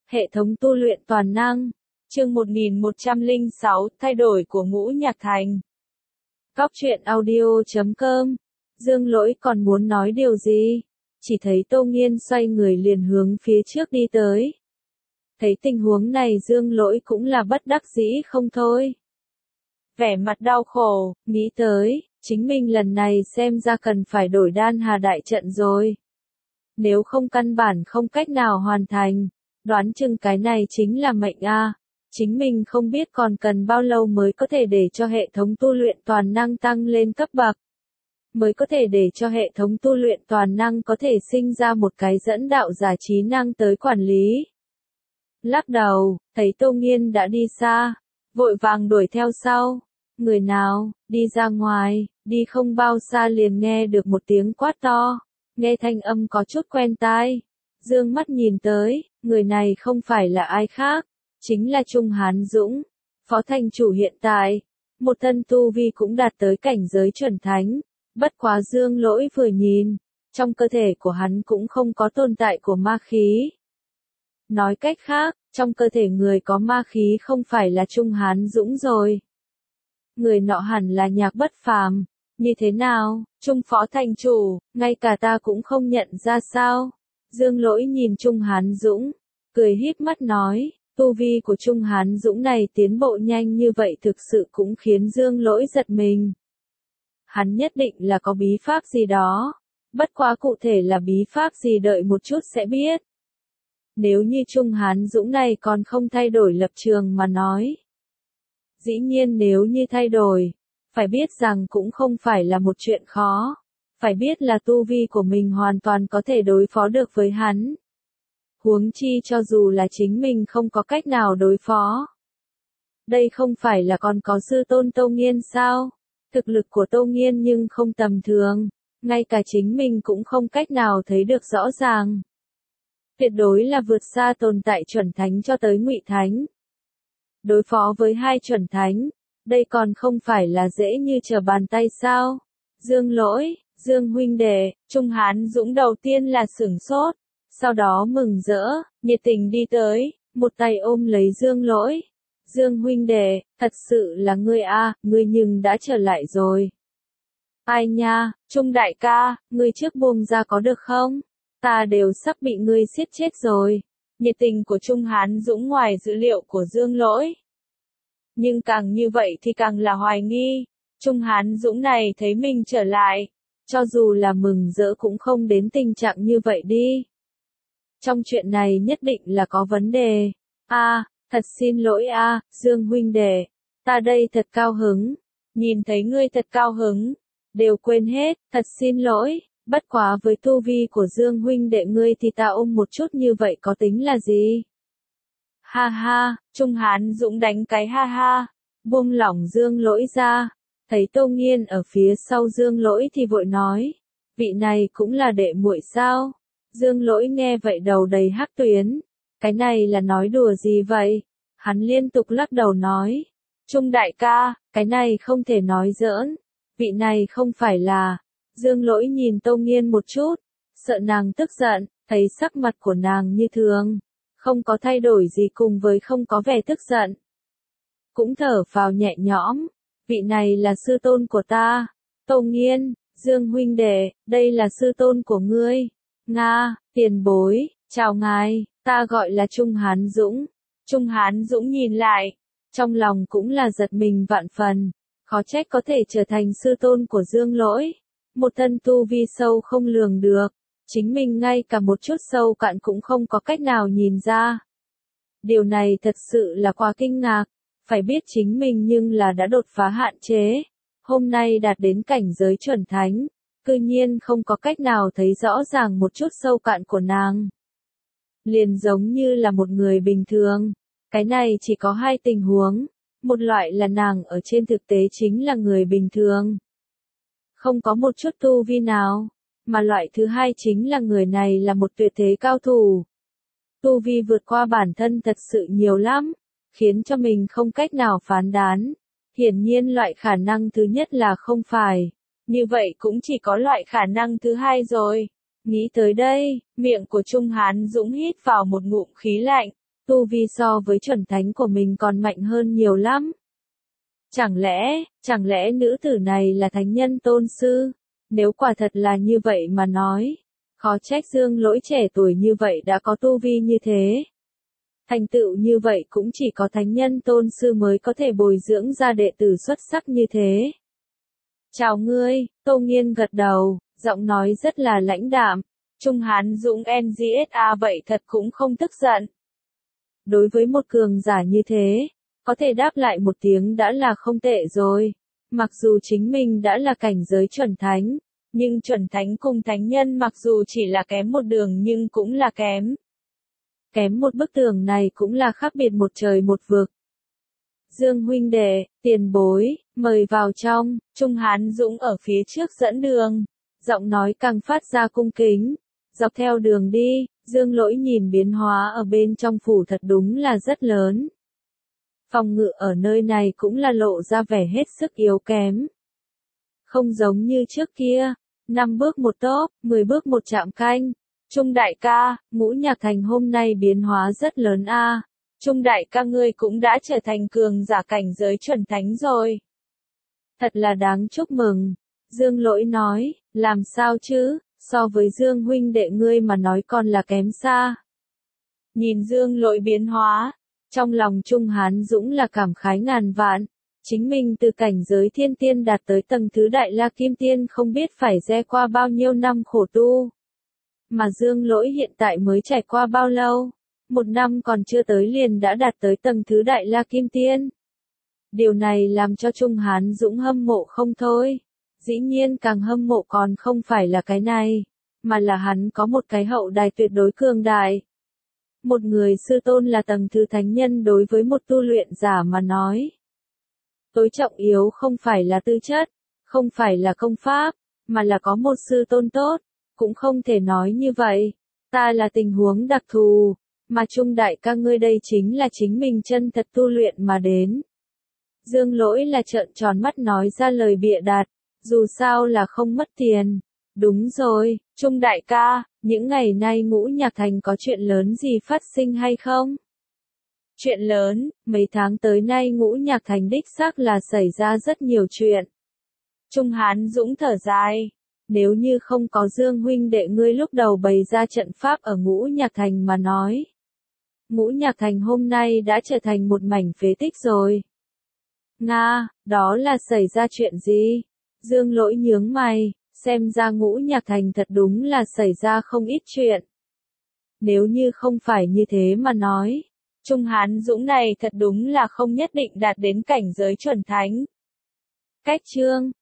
Hệ thống tu luyện toàn năng. Chương 1106, thay đổi của Ngũ Nhạc Thành. Góc truyện audio.com. Dương Lỗi còn muốn nói điều gì? Chỉ thấy Tô Nghiên xoay người liền hướng phía trước đi tới. Thấy tình huống này Dương Lỗi cũng là bất đắc dĩ không thôi. Vẻ mặt đau khổ, nghĩ tới, chính mình lần này xem ra cần phải đổi Đan Hà đại trận rồi. Nếu không căn bản không cách nào hoàn thành, đoán chừng cái này chính là mệnh a. Chính mình không biết còn cần bao lâu mới có thể để cho hệ thống tu luyện toàn năng tăng lên cấp bậc. Mới có thể để cho hệ thống tu luyện toàn năng có thể sinh ra một cái dẫn đạo giả trí năng tới quản lý. Lắc đầu, thấy Tô Nghiên đã đi xa, vội vàng đuổi theo sau. Người nào, đi ra ngoài, đi không bao xa liền nghe được một tiếng quát to. Nghe thanh âm có chút quen tai. Dương mắt nhìn tới, người này không phải là ai khác, chính là Trung Hán Dũng, phó thành chủ hiện tại. Một thân tu vi cũng đạt tới cảnh giới chuẩn thánh. Bất quá Dương Lỗi vừa nhìn, trong cơ thể của hắn cũng không có tồn tại của ma khí. Nói cách khác, trong cơ thể người có ma khí không phải là Trung Hán Dũng rồi. Người nọ hẳn là Nhạc Bất Phàm. Như thế nào, Trung phó thành chủ, ngay cả ta cũng không nhận ra sao? Dương Lỗi nhìn Trung Hán Dũng, cười híp mắt nói, tu vi của Trung Hán Dũng này tiến bộ nhanh như vậy thực sự cũng khiến Dương Lỗi giật mình. Hắn nhất định là có bí pháp gì đó, bất quá cụ thể là bí pháp gì đợi một chút sẽ biết. Nếu như Trung Hán Dũng này còn không thay đổi lập trường mà nói. Dĩ nhiên nếu như thay đổi, phải biết rằng cũng không phải là một chuyện khó. Phải biết là tu vi của mình hoàn toàn có thể đối phó được với hắn. Huống chi cho dù là chính mình không có cách nào đối phó. Đây không phải là còn có sư tôn Tô Nghiên sao? Thực lực của Tô Nghiên nhưng không tầm thường. Ngay cả chính mình cũng không cách nào thấy được rõ ràng. Tuyệt đối là vượt xa tồn tại chuẩn thánh cho tới ngụy thánh. Đối phó với hai chuẩn thánh, đây còn không phải là dễ như trở bàn tay sao? Dương Lỗi, Dương huynh đệ, Trung Hán Dũng đầu tiên là sửng sốt, sau đó mừng rỡ, nhiệt tình đi tới, một tay ôm lấy Dương Lỗi. Dương huynh đệ, thật sự là ngươi a, ngươi nhưng đã trở lại rồi. Ai nha, Trung đại ca, ngươi trước buông ra có được không? Ta đều sắp bị ngươi giết chết rồi. Nhiệt tình của Trung Hán Dũng ngoài dữ liệu của Dương Lỗi. Nhưng càng như vậy thì càng là hoài nghi. Trung Hán Dũng này thấy mình trở lại. Cho dù là mừng rỡ cũng không đến tình trạng như vậy đi. Trong chuyện này nhất định là có vấn đề. Thật xin lỗi Dương huynh đệ. Ta đây thật cao hứng. Nhìn thấy ngươi thật cao hứng. Đều quên hết, thật xin lỗi. Bất quá với tu vi của Dương huynh đệ ngươi thì ta ôm một chút như vậy có tính là gì? Ha ha, Trung Hán Dũng đánh cái ha ha, buông lỏng Dương Lỗi ra, thấy Tô Nghiên ở phía sau Dương Lỗi thì vội nói, vị này cũng là đệ muội sao? Dương Lỗi nghe vậy đầu đầy hắc tuyến, cái này là nói đùa gì vậy? Hắn liên tục lắc đầu nói, Trung đại ca, cái này không thể nói giỡn, vị này không phải là. Dương Lỗi nhìn Tô Nghiên một chút, sợ nàng tức giận, thấy sắc mặt của nàng như thường, không có thay đổi gì cùng với không có vẻ tức giận. Cũng thở phào nhẹ nhõm, vị này là sư tôn của ta, Tô Nghiên, Dương huynh đệ, đây là sư tôn của ngươi, Nga, tiền bối, chào ngài, ta gọi là Trung Hán Dũng. Trung Hán Dũng nhìn lại, trong lòng cũng là giật mình vạn phần, khó trách có thể trở thành sư tôn của Dương Lỗi. Một thân tu vi sâu không lường được, chính mình ngay cả một chút sâu cạn cũng không có cách nào nhìn ra. Điều này thật sự là quá kinh ngạc, phải biết chính mình nhưng là đã đột phá hạn chế, hôm nay đạt đến cảnh giới chuẩn thánh, cư nhiên không có cách nào thấy rõ ràng một chút sâu cạn của nàng. Liền giống như là một người bình thường, cái này chỉ có hai tình huống, một loại là nàng ở trên thực tế chính là người bình thường. Không có một chút tu vi nào, mà loại thứ hai chính là người này là một tuyệt thế cao thủ. Tu vi vượt qua bản thân thật sự nhiều lắm, khiến cho mình không cách nào phán đoán. Hiển nhiên loại khả năng thứ nhất là không phải, như vậy cũng chỉ có loại khả năng thứ hai rồi. Nghĩ tới đây, miệng của Trung Hán Dũng hít vào một ngụm khí lạnh, tu vi so với chuẩn thánh của mình còn mạnh hơn nhiều lắm. Chẳng lẽ nữ tử này là thánh nhân tôn sư? Nếu quả thật là như vậy mà nói, khó trách Dương Lỗi trẻ tuổi như vậy đã có tu vi như thế. Thành tựu như vậy cũng chỉ có thánh nhân tôn sư mới có thể bồi dưỡng ra đệ tử xuất sắc như thế. Chào ngươi, Tô Nghiên gật đầu, giọng nói rất là lãnh đạm. Trung Hán Dũng NGSA vậy thật cũng không tức giận. Đối với một cường giả như thế, có thể đáp lại một tiếng đã là không tệ rồi. Mặc dù chính mình đã là cảnh giới chuẩn thánh, nhưng chuẩn thánh cùng thánh nhân mặc dù chỉ là kém một đường nhưng cũng là kém. Kém một bức tường này cũng là khác biệt một trời một vực. Dương huynh đệ, tiền bối, mời vào trong, Trung Hán Dũng ở phía trước dẫn đường. Giọng nói càng phát ra cung kính. Dọc theo đường đi, Dương Lỗi nhìn biến hóa ở bên trong phủ thật đúng là rất lớn. Phòng ngự ở nơi này cũng là lộ ra vẻ hết sức yếu kém. Không giống như trước kia, 5 bước một tốp, 10 bước một trạm canh. Trung đại ca, Ngũ Nhạc Thành hôm nay biến hóa rất lớn a. Trung đại ca ngươi cũng đã trở thành cường giả cảnh giới chuẩn thánh rồi. Thật là đáng chúc mừng. Dương Lỗi nói, làm sao chứ, so với Dương huynh đệ ngươi mà nói còn là kém xa. Nhìn Dương Lỗi biến hóa, trong lòng Trung Hán Dũng là cảm khái ngàn vạn. Chính mình từ cảnh giới thiên tiên đạt tới tầng thứ đại la kim tiên không biết phải gieo qua bao nhiêu năm khổ tu. Mà Dương Lỗi hiện tại mới trải qua bao lâu? 1 năm còn chưa tới liền đã đạt tới tầng thứ đại la kim tiên. Điều này làm cho Trung Hán Dũng hâm mộ không thôi. Dĩ nhiên càng hâm mộ còn không phải là cái này, mà là hắn có một cái hậu đài tuyệt đối cường đại. Một người sư tôn là tầng thứ thánh nhân đối với một tu luyện giả mà nói. Tối trọng yếu không phải là tư chất, không phải là công pháp, mà là có một sư tôn tốt. Cũng không thể nói như vậy. Ta là tình huống đặc thù, mà Trung đại ca ngươi đây chính là chính mình chân thật tu luyện mà đến. Dương Lỗi là trợn tròn mắt nói ra lời bịa đặt, dù sao là không mất tiền. Đúng rồi, Trung đại ca, những ngày nay Ngũ Nhạc Thành có chuyện lớn gì phát sinh hay không? Chuyện lớn, mấy tháng tới nay Ngũ Nhạc Thành đích xác là xảy ra rất nhiều chuyện. Trung Hán Dũng thở dài. Nếu như không có Dương huynh đệ ngươi lúc đầu bày ra trận pháp ở Ngũ Nhạc Thành mà nói. Ngũ Nhạc Thành hôm nay đã trở thành một mảnh phế tích rồi. Nga, đó là xảy ra chuyện gì? Dương Lỗi nhướng mày, xem ra Ngũ Nhạc Thành thật đúng là xảy ra không ít chuyện. Nếu như không phải như thế mà nói, Trung Hán Dũng này thật đúng là không nhất định đạt đến cảnh giới chuẩn thánh. Cách chương